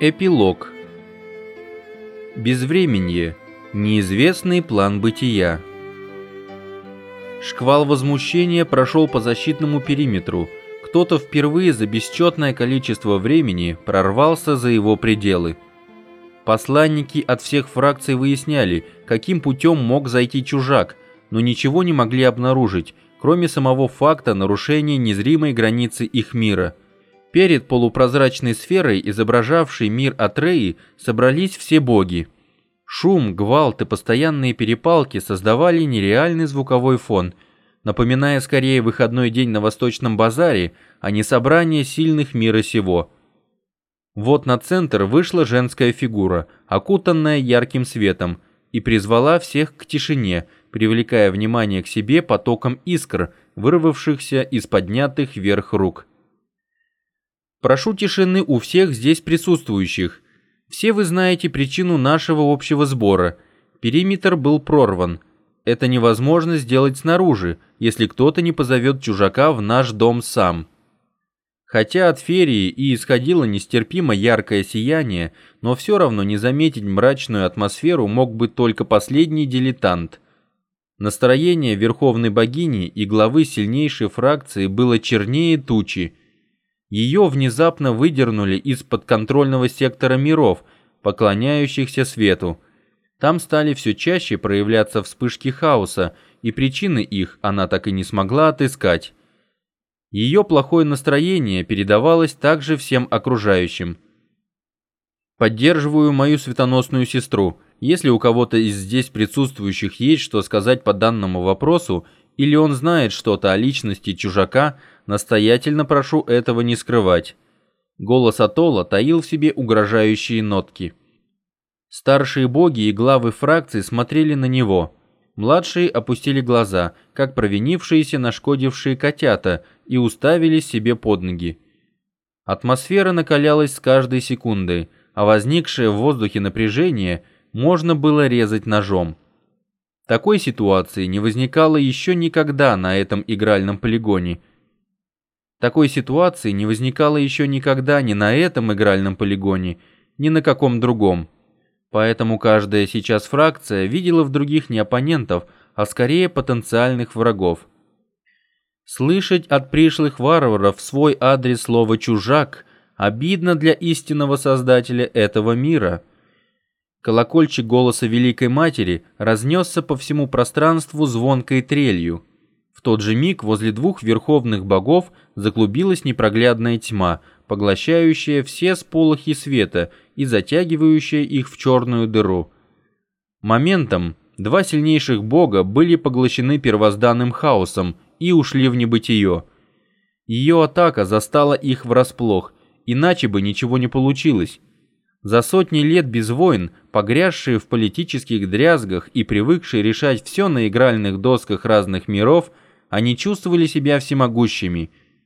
Эпилог. Безвременье. Неизвестный план бытия. Шквал возмущения прошел по защитному периметру. Кто-то впервые за бесчетное количество времени прорвался за его пределы. Посланники от всех фракций выясняли, каким путем мог зайти чужак, но ничего не могли обнаружить, кроме самого факта нарушения незримой границы их мира. Перед полупрозрачной сферой, изображавшей мир Атреи, собрались все боги. Шум, гвалт и постоянные перепалки создавали нереальный звуковой фон, напоминая скорее выходной день на Восточном базаре, а не собрание сильных мира сего. Вот на центр вышла женская фигура, окутанная ярким светом, и призвала всех к тишине, привлекая внимание к себе потоком искр, вырвавшихся из поднятых вверх рук. Прошу тишины у всех здесь присутствующих. Все вы знаете причину нашего общего сбора. Периметр был прорван. Это невозможно сделать снаружи, если кто-то не позовет чужака в наш дом сам. Хотя от ферии и исходило нестерпимо яркое сияние, но все равно не заметить мрачную атмосферу мог бы только последний дилетант. Настроение верховной богини и главы сильнейшей фракции было чернее тучи. Ее внезапно выдернули из подконтрольного сектора миров, поклоняющихся свету. Там стали все чаще проявляться вспышки хаоса, и причины их она так и не смогла отыскать. Ее плохое настроение передавалось также всем окружающим. Поддерживаю мою светоносную сестру. Если у кого-то из здесь присутствующих есть что сказать по данному вопросу, или он знает что-то о личности чужака, настоятельно прошу этого не скрывать. Голос Атолла таил в себе угрожающие нотки. Старшие боги и главы фракций смотрели на него. Младшие опустили глаза, как провинившиеся нашкодившие котята, и уставились себе под ноги. Атмосфера накалялась с каждой секундой, а возникшее в воздухе напряжение можно было резать ножом. Такой ситуации не возникало еще никогда на этом игральном полигоне. Такой ситуации не возникало еще никогда ни на этом игральном полигоне, ни на каком другом. Поэтому каждая сейчас фракция видела в других не оппонентов, а скорее потенциальных врагов. Слышать от пришлых варваров в свой адрес слово «чужак» обидно для истинного создателя этого мира. Колокольчик голоса Великой Матери разнесся по всему пространству звонкой трелью. В тот же миг возле двух верховных богов заклубилась непроглядная тьма, поглощающая все сполохи света и затягивающая их в черную дыру. Моментом два сильнейших бога были поглощены первозданным хаосом и ушли в небытие. Ее атака застала их врасплох, иначе бы ничего не получилось. За сотни лет без войн, погрязшие в политических дрязгах и привыкшие решать все на игральных досках разных миров, они чувствовали себя всемогущими.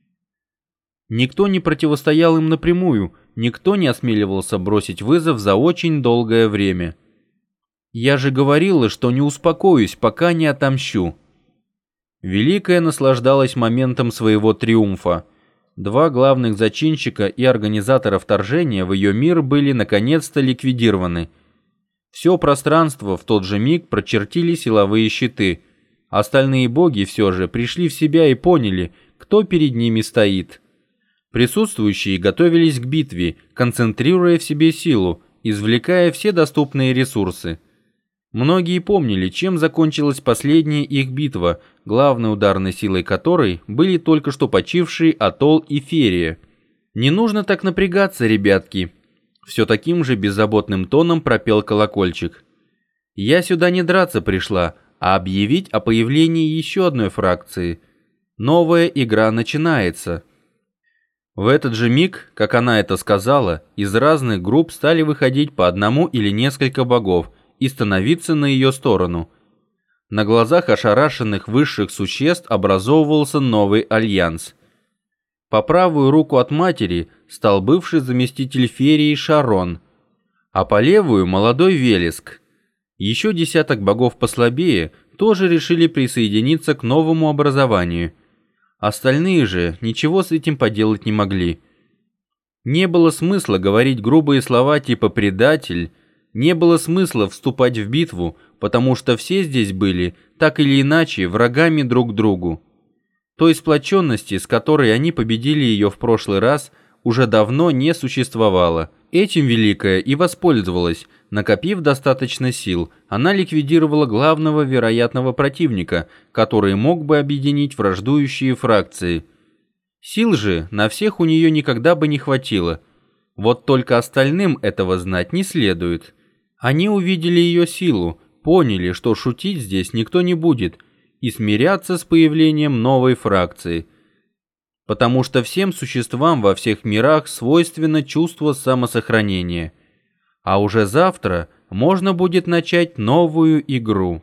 Никто не противостоял им напрямую, никто не осмеливался бросить вызов за очень долгое время. Я же говорила, что не успокоюсь, пока не отомщу. Великая наслаждалась моментом своего триумфа. Два главных зачинщика и организатора вторжения в ее мир были наконец-то ликвидированы. Все пространство в тот же миг прочертили силовые щиты. Остальные боги все же пришли в себя и поняли, кто перед ними стоит. Присутствующие готовились к битве, концентрируя в себе силу, извлекая все доступные ресурсы. Многие помнили, чем закончилась последняя их битва, главной ударной силой которой были только что почившие Атолл и Ферия. «Не нужно так напрягаться, ребятки», — все таким же беззаботным тоном пропел колокольчик. «Я сюда не драться пришла, а объявить о появлении еще одной фракции. Новая игра начинается». В этот же миг, как она это сказала, из разных групп стали выходить по одному или несколько богов и становиться на ее сторону. На глазах ошарашенных высших существ образовывался новый альянс. По правую руку от матери стал бывший заместитель Ферии Шарон, а по левую молодой Велеск. Еще десяток богов послабее тоже решили присоединиться к новому образованию. Остальные же ничего с этим поделать не могли. Не было смысла говорить грубые слова типа «предатель», не было смысла вступать в битву, потому что все здесь были, так или иначе, врагами друг другу. Той сплоченности, с которой они победили ее в прошлый раз, уже давно не существовало. Этим Великая и воспользовалась. Накопив достаточно сил, она ликвидировала главного вероятного противника, который мог бы объединить враждующие фракции. Сил же на всех у нее никогда бы не хватило. Вот только остальным этого знать не следует. Они увидели ее силу, поняли, что шутить здесь никто не будет, и смирятся с появлением новой фракции. Потому что всем существам во всех мирах свойственно чувство самосохранения. А уже завтра можно будет начать новую игру.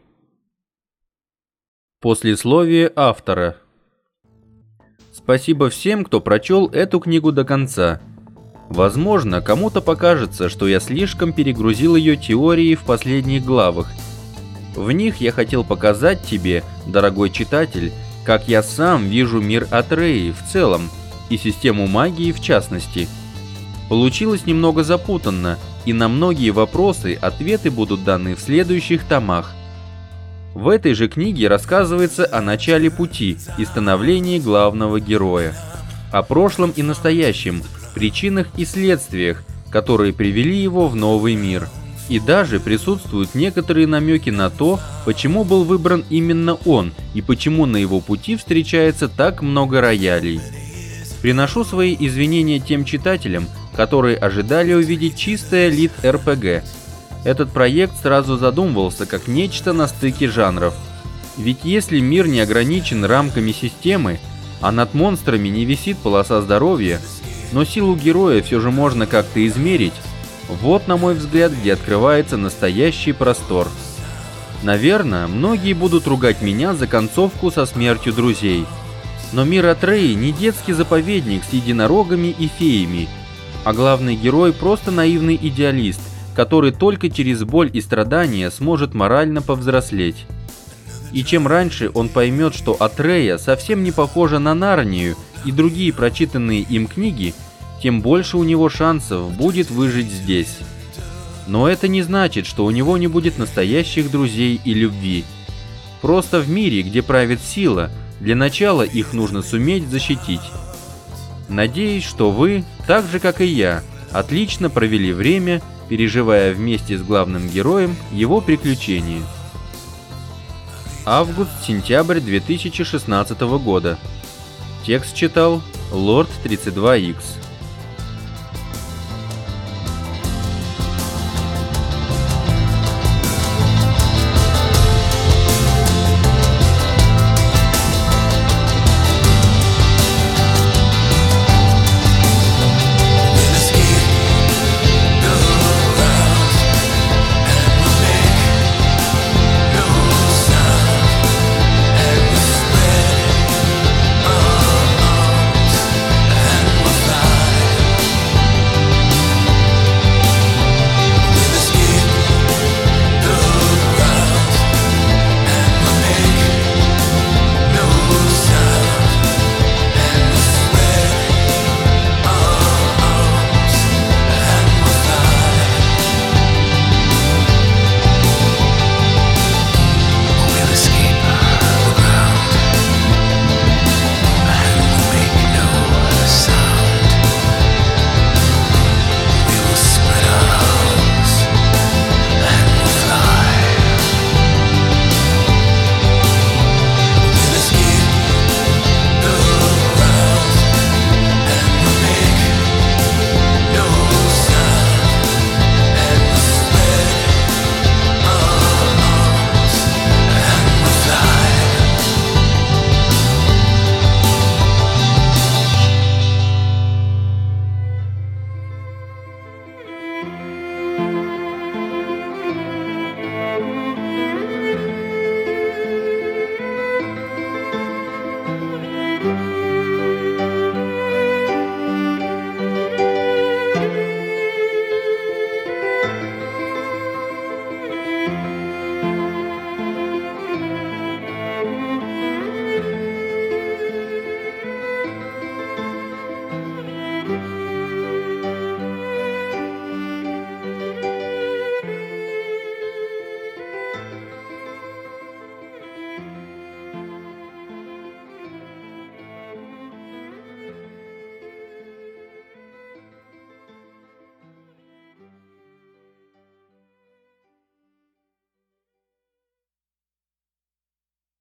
Послесловие автора. Спасибо всем, кто прочел эту книгу до конца. Возможно, кому-то покажется, что я слишком перегрузил ее теорией в последних главах. В них я хотел показать тебе, дорогой читатель, как я сам вижу мир Атреи в целом и систему магии в частности. Получилось немного запутанно, и на многие вопросы ответы будут даны в следующих томах. В этой же книге рассказывается о начале пути и становлении главного героя, о прошлом и настоящем, причинах и следствиях, которые привели его в новый мир. И даже присутствуют некоторые намеки на то, почему был выбран именно он и почему на его пути встречается так много роялей. Приношу свои извинения тем читателям, которые ожидали увидеть чистое лид-РПГ. Этот проект сразу задумывался как нечто на стыке жанров. Ведь если мир не ограничен рамками системы, а над монстрами не висит полоса здоровья, но силу героя все же можно как-то измерить, вот, на мой взгляд, где открывается настоящий простор. Наверное, многие будут ругать меня за концовку со смертью друзей. Но мир Атреи не детский заповедник с единорогами и феями, а главный герой просто наивный идеалист, который только через боль и страдания сможет морально повзрослеть. И чем раньше он поймет, что Атрея совсем не похожа на Нарнию и другие прочитанные им книги, тем больше у него шансов будет выжить здесь. Но это не значит, что у него не будет настоящих друзей и любви. Просто в мире, где правит сила, для начала их нужно суметь защитить. Надеюсь, что вы, так же как и я, отлично провели время, переживая вместе с главным героем его приключения. Август-сентябрь 2016 года. Текст читал Lord 32X.